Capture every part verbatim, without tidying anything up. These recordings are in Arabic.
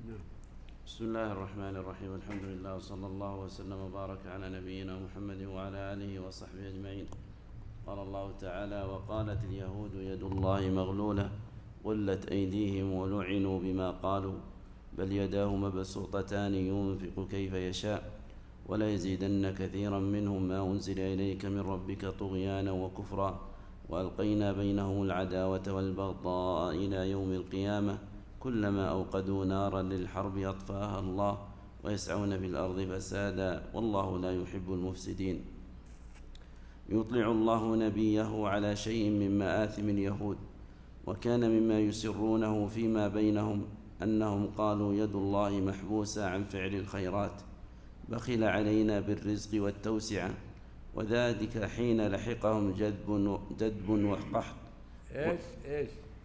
بسم الله الرحمن الرحيم. الحمد لله وصلى الله وسلم وبارك على نبينا محمد وعلى آله وصحبه أجمعين. قال الله تعالى: وقالت اليهود يد الله مغلولة غلت أيديهم ولعنوا بما قالوا بل يداه مبسوطتان ينفق كيف يشاء وليزيدن كثيرا منهم ما أنزل إليك من ربك طغيانا وكفرا وألقينا بينهم العداوة والبغضاء إلى يوم القيامة كلما أوقدوا نارا للحرب أطفاها الله ويسعون في الأرض فسادا والله لا يحب المفسدين. يطلع الله نبيه على شيء من مآثم اليهود، وكان مما يسرونه فيما بينهم أنهم قالوا يد الله محبوسة عن فعل الخيرات، بخل علينا بالرزق والتوسعة، وذلك حين لحقهم جدب جدب وقحط. إيش إيش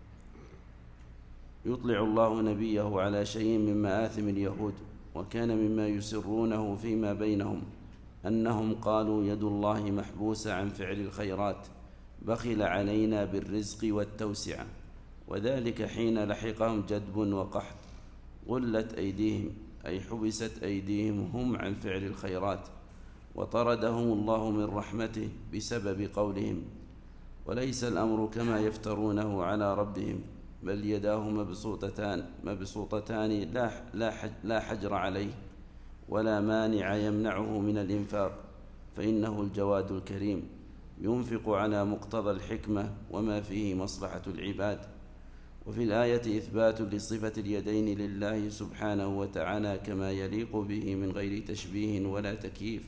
يطلع الله نبيه على شيء من مآثم اليهود، وكان مما يسرونه فيما بينهم أنهم قالوا يد الله محبوسة عن فعل الخيرات، بخل علينا بالرزق والتوسعة، وذلك حين لحقهم جدب وقحط. غلت أيديهم أي حبست أيديهم هم عن فعل الخيرات، وطردهم الله من رحمته بسبب قولهم. وليس الأمر كما يفترونه على ربهم، بل يداه مبسوطتان مبسوطتان لا لا حجر عليه ولا مانع يمنعه من الإنفاق، فإنه الجواد الكريم ينفق على مقتضى الحكمة وما فيه مصلحة العباد. وفي الآية إثبات لصفة اليدين لله سبحانه وتعالى كما يليق به من غير تشبيه ولا تكييف،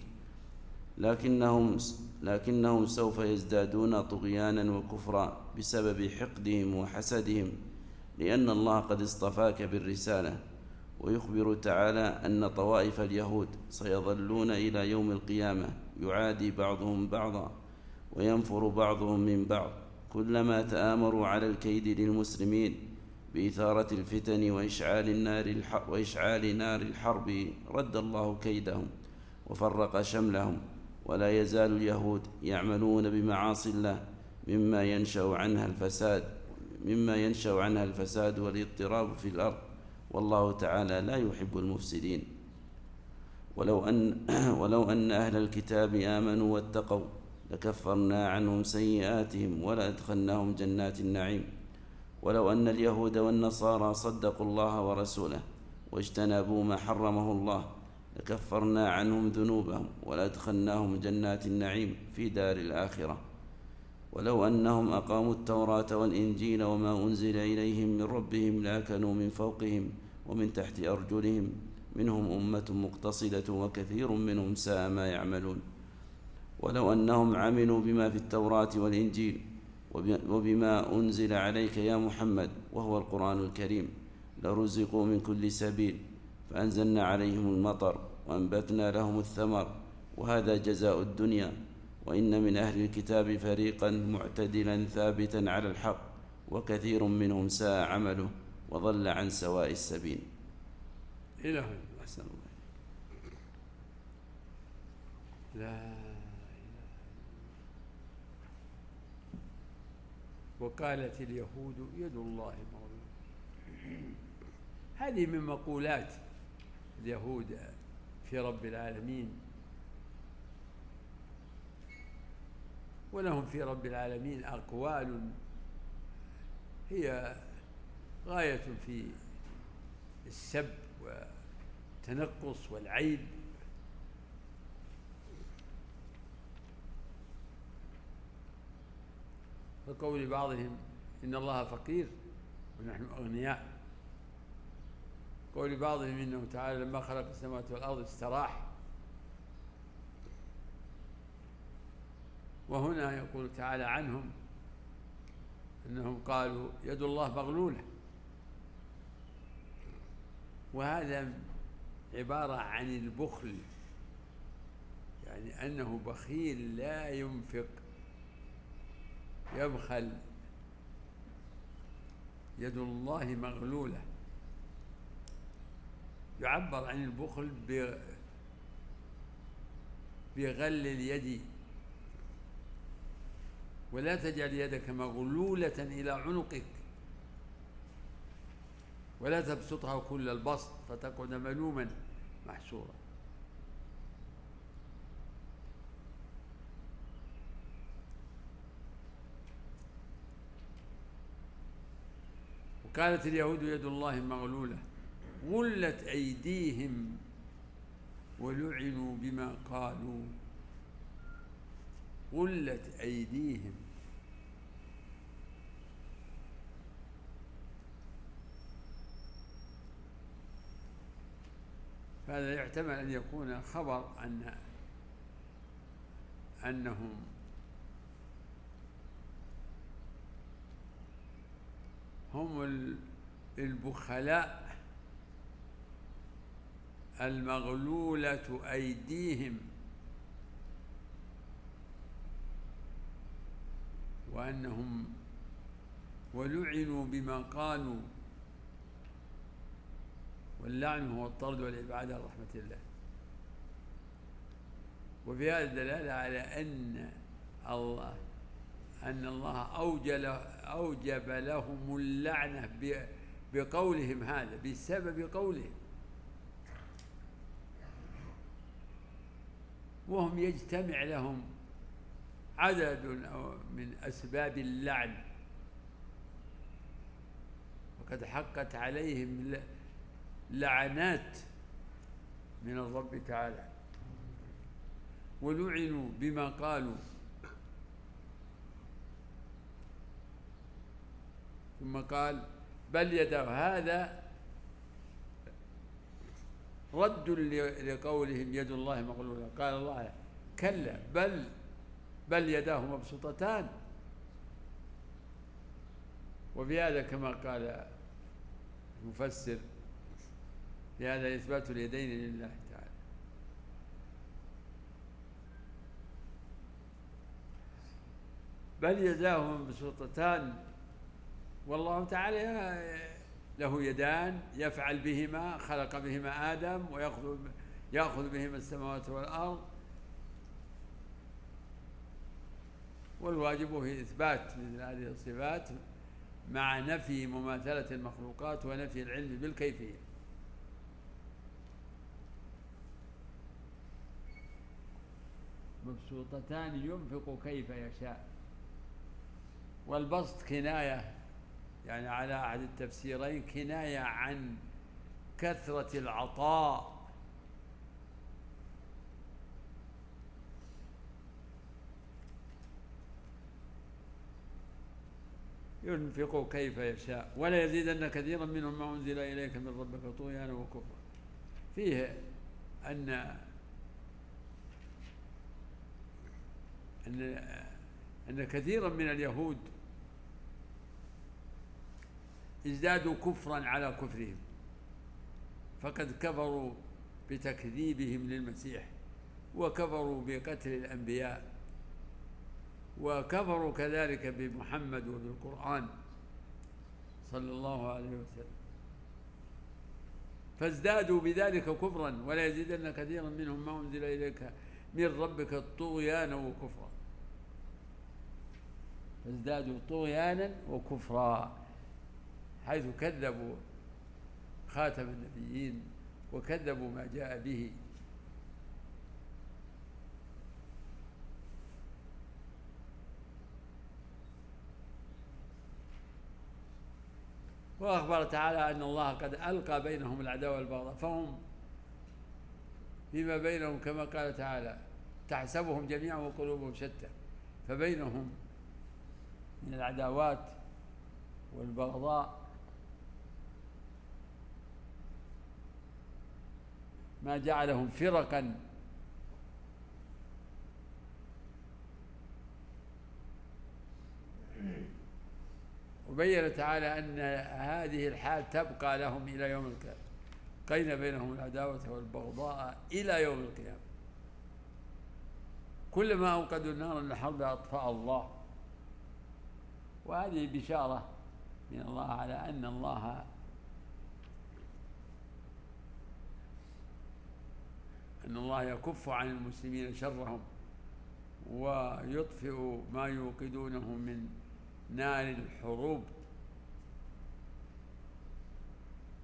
لكنهم لكنهم سوف يزدادون طغيانا وكفرا بسبب حقدهم وحسدهم، لأن الله قد اصطفاك بالرسالة. ويخبر تعالى أن طوائف اليهود سيظلون إلى يوم القيامة يعادي بعضهم بعضا وينفر بعضهم من بعض، كلما تآمروا على الكيد للمسلمين بإثارة الفتن وإشعال النار وإشعال نار الحرب رد الله كيدهم وفرق شملهم. ولا يزال اليهود يعملون بمعاصي الله مما ينشأ عنها الفساد مما ينشأ عنها الفساد والاضطراب في الأرض، والله تعالى لا يحب المفسدين. ولو أن ولو أن أهل الكتاب آمنوا واتقوا لكفرنا عنهم سيئاتهم ولأدخلناهم جنات النعيم. ولو أن اليهود والنصارى صدقوا الله ورسوله واجتنبوا ما حرمه الله لكفرنا عنهم ذنوبهم ولأدخلناهم جنات النعيم في دار الآخرة. ولو أنهم أقاموا التوراة والإنجيل وما أنزل إليهم من ربهم لأكلوا من فوقهم ومن تحت أرجلهم، منهم أمة مقتصدة وكثير منهم ساء ما يعملون. ولو أنهم عملوا بما في التوراة والإنجيل وبما أنزل عليك يا محمد وهو القرآن الكريم لرزقوا من كل سبيل، فأنزلنا عليهم المطر وأنبتنا لهم الثمر، وهذا جزاء الدنيا. وإن من أهل الكتاب فريقا معتدلا ثابتا على الحق وكثير منهم ساء عمله وضل عن سواء السبيل. إله أحسن الله. لا إله. وقالت اليهود يد الله مغلولة. هذه من مقولات اليهود في رب العالمين، ولهم في رب العالمين أقوال هي غاية في السب والتنقص والعيب. وقول بعضهم إن الله فقير ونحن أغنياء، قول بعضهم إنه تعالى لما خلق السماوات والأرض استراح. وهنا يقول تعالى عنهم أنهم قالوا يد الله مغلولة، وهذا عبارة عن البخل، يعني أنه بخيل لا ينفق، يبخل. يد الله مغلولة يعبر عن البخل بغل اليد، ولا تجعل يدك مغلولة إلى عنقك، ولا تبسطها كل البسط فتقعد ملوما محسورا. وقالت اليهود يد الله مغلولة غلت أيديهم ولعنوا بما قالوا. غلت أيديهم، فهذا يحتمل أن يكون خبر أن أنهم هم البخلاء المغلولة أيديهم، وأنهم ولعنوا بما قالوا، واللعن هو الطرد والإبعاد عن رحمة الله. وفي هذا الدلالة على أن الله أن الله أوجل أوجب لهم اللعنة بقولهم هذا، بسبب قولهم، وهم يجتمع لهم عدد من أسباب اللعن، وقد حقت عليهم لعنات من الرب تعالى، ولعنوا بما قالوا. ثم قال بل يداه، هذا رد لقولهم يد الله مغلولة. قال الله كلا بل بل يداه مبسوطتان. وفي هذا كما قال المفسر في هذا إثبات اليدين لله تعالى. بل يداه مبسوطتان، والله تعالى له يدان يفعل بهما، خلق بهما آدم ويأخذ يأخذ بهما السماوات والأرض، والواجب هي إثبات مثل هذه الصفات مع نفي مماثلة المخلوقات ونفي العلم بالكيفية. مبسوطتان ينفق كيف يشاء. والبسط كناية، يعني على أحد التفسيرين كناية عن كثرة العطاء، ينفق كيف يشاء ولا يزيدن كثيرا منهم ما أنزل إليك من ربك طغيانا وكفرا. فيه أن أن أن كثيرا من اليهود ازدادوا كفرا على كفرهم، فقد كفروا بتكذيبهم للمسيح، وكفروا بقتل الأنبياء، وكفروا كذلك بمحمد وبالقرآن صلى الله عليه وسلم، فازدادوا بذلك كفرا ولا يزيدن كثيرا منهم ما أنزل إليك من ربك طغيانا وكفرا. فازدادوا طغيانا وكفرا، حيث كذبوا خاتم النبيين وكذبوا ما جاء به. وأخبر تعالى أن الله قد ألقى بينهم العداوة والبغضاء، فهم فيما بينهم كما قال تعالى تحسبهم جميعا وقلوبهم شتى، فبينهم من العداوات والبغضاء ما جعلهم فرقا وبين تعالى أن هذه الحال تبقى لهم إلى يوم القيامة، قين بينهم العداوة والبغضاء إلى يوم القيامة. كلما أوقدوا النار لحرب أطفأ الله. وهذه بشارة من الله على أن الله أن الله يكف عن المسلمين شرهم ويطفئ ما يوقدونه من نار الحروب.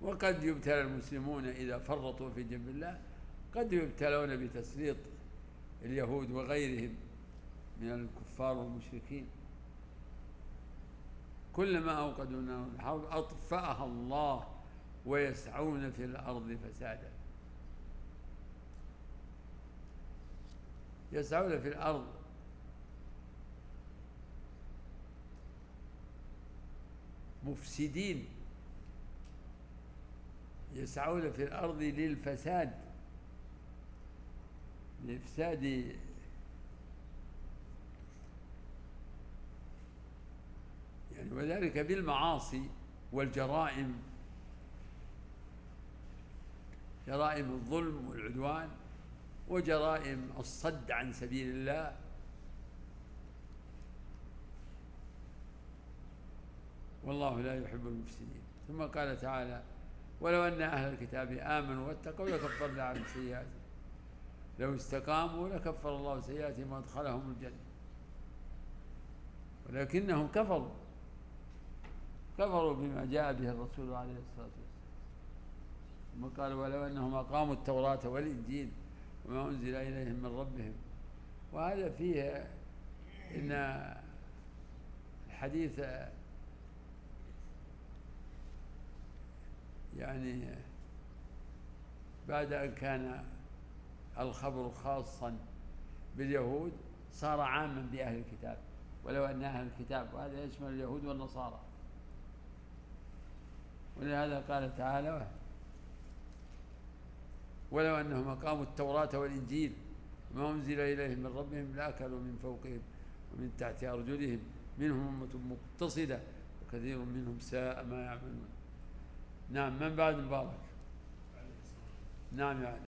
وقد يبتلى المسلمون إذا فرطوا في جنب الله، قد يبتلون بتسليط اليهود وغيرهم من الكفار والمشركين. كلما أوقدوا نار الحرب أطفأها الله ويسعون في الأرض فسادا. يسعون في الأرض مفسدين، يسعون في الأرض للفساد، لإفساد يعني، وذلك بالمعاصي والجرائم، جرائم الظلم والعدوان وجرائم الصد عن سبيل الله. والله لا يحب المفسدين. ثم قال تعالى: ولو أن أهل الكتاب آمنوا واتقوا لكفرنا عنهم سيئاتهم، لو استقاموا لكفر الله سيئاتهم وأدخلهم الجنة، ولكنهم كفروا كفروا بما جاء به الرسول عليه الصلاة والسلام. ثم قال: ولو أنهم أقاموا التوراة والإنجيل وما أنزل إليهم من ربهم. وهذا فيه إن الحديث يعني بعد أن كان الخبر خاصا باليهود صار عاما بأهل الكتاب. ولو أن أهل الكتاب، وهذا يشمل اليهود والنصارى. ولهذا قال تعالى: ولو أنهم أقاموا التوراة والإنجيل وما أنزل إليهم من ربهم لأكلوا من فوقهم ومن تحت أرجلهم منهم أمة مقتصدة وكثير منهم ساء ما يعملون. نعم. من بعد مبارك؟ نعم يعني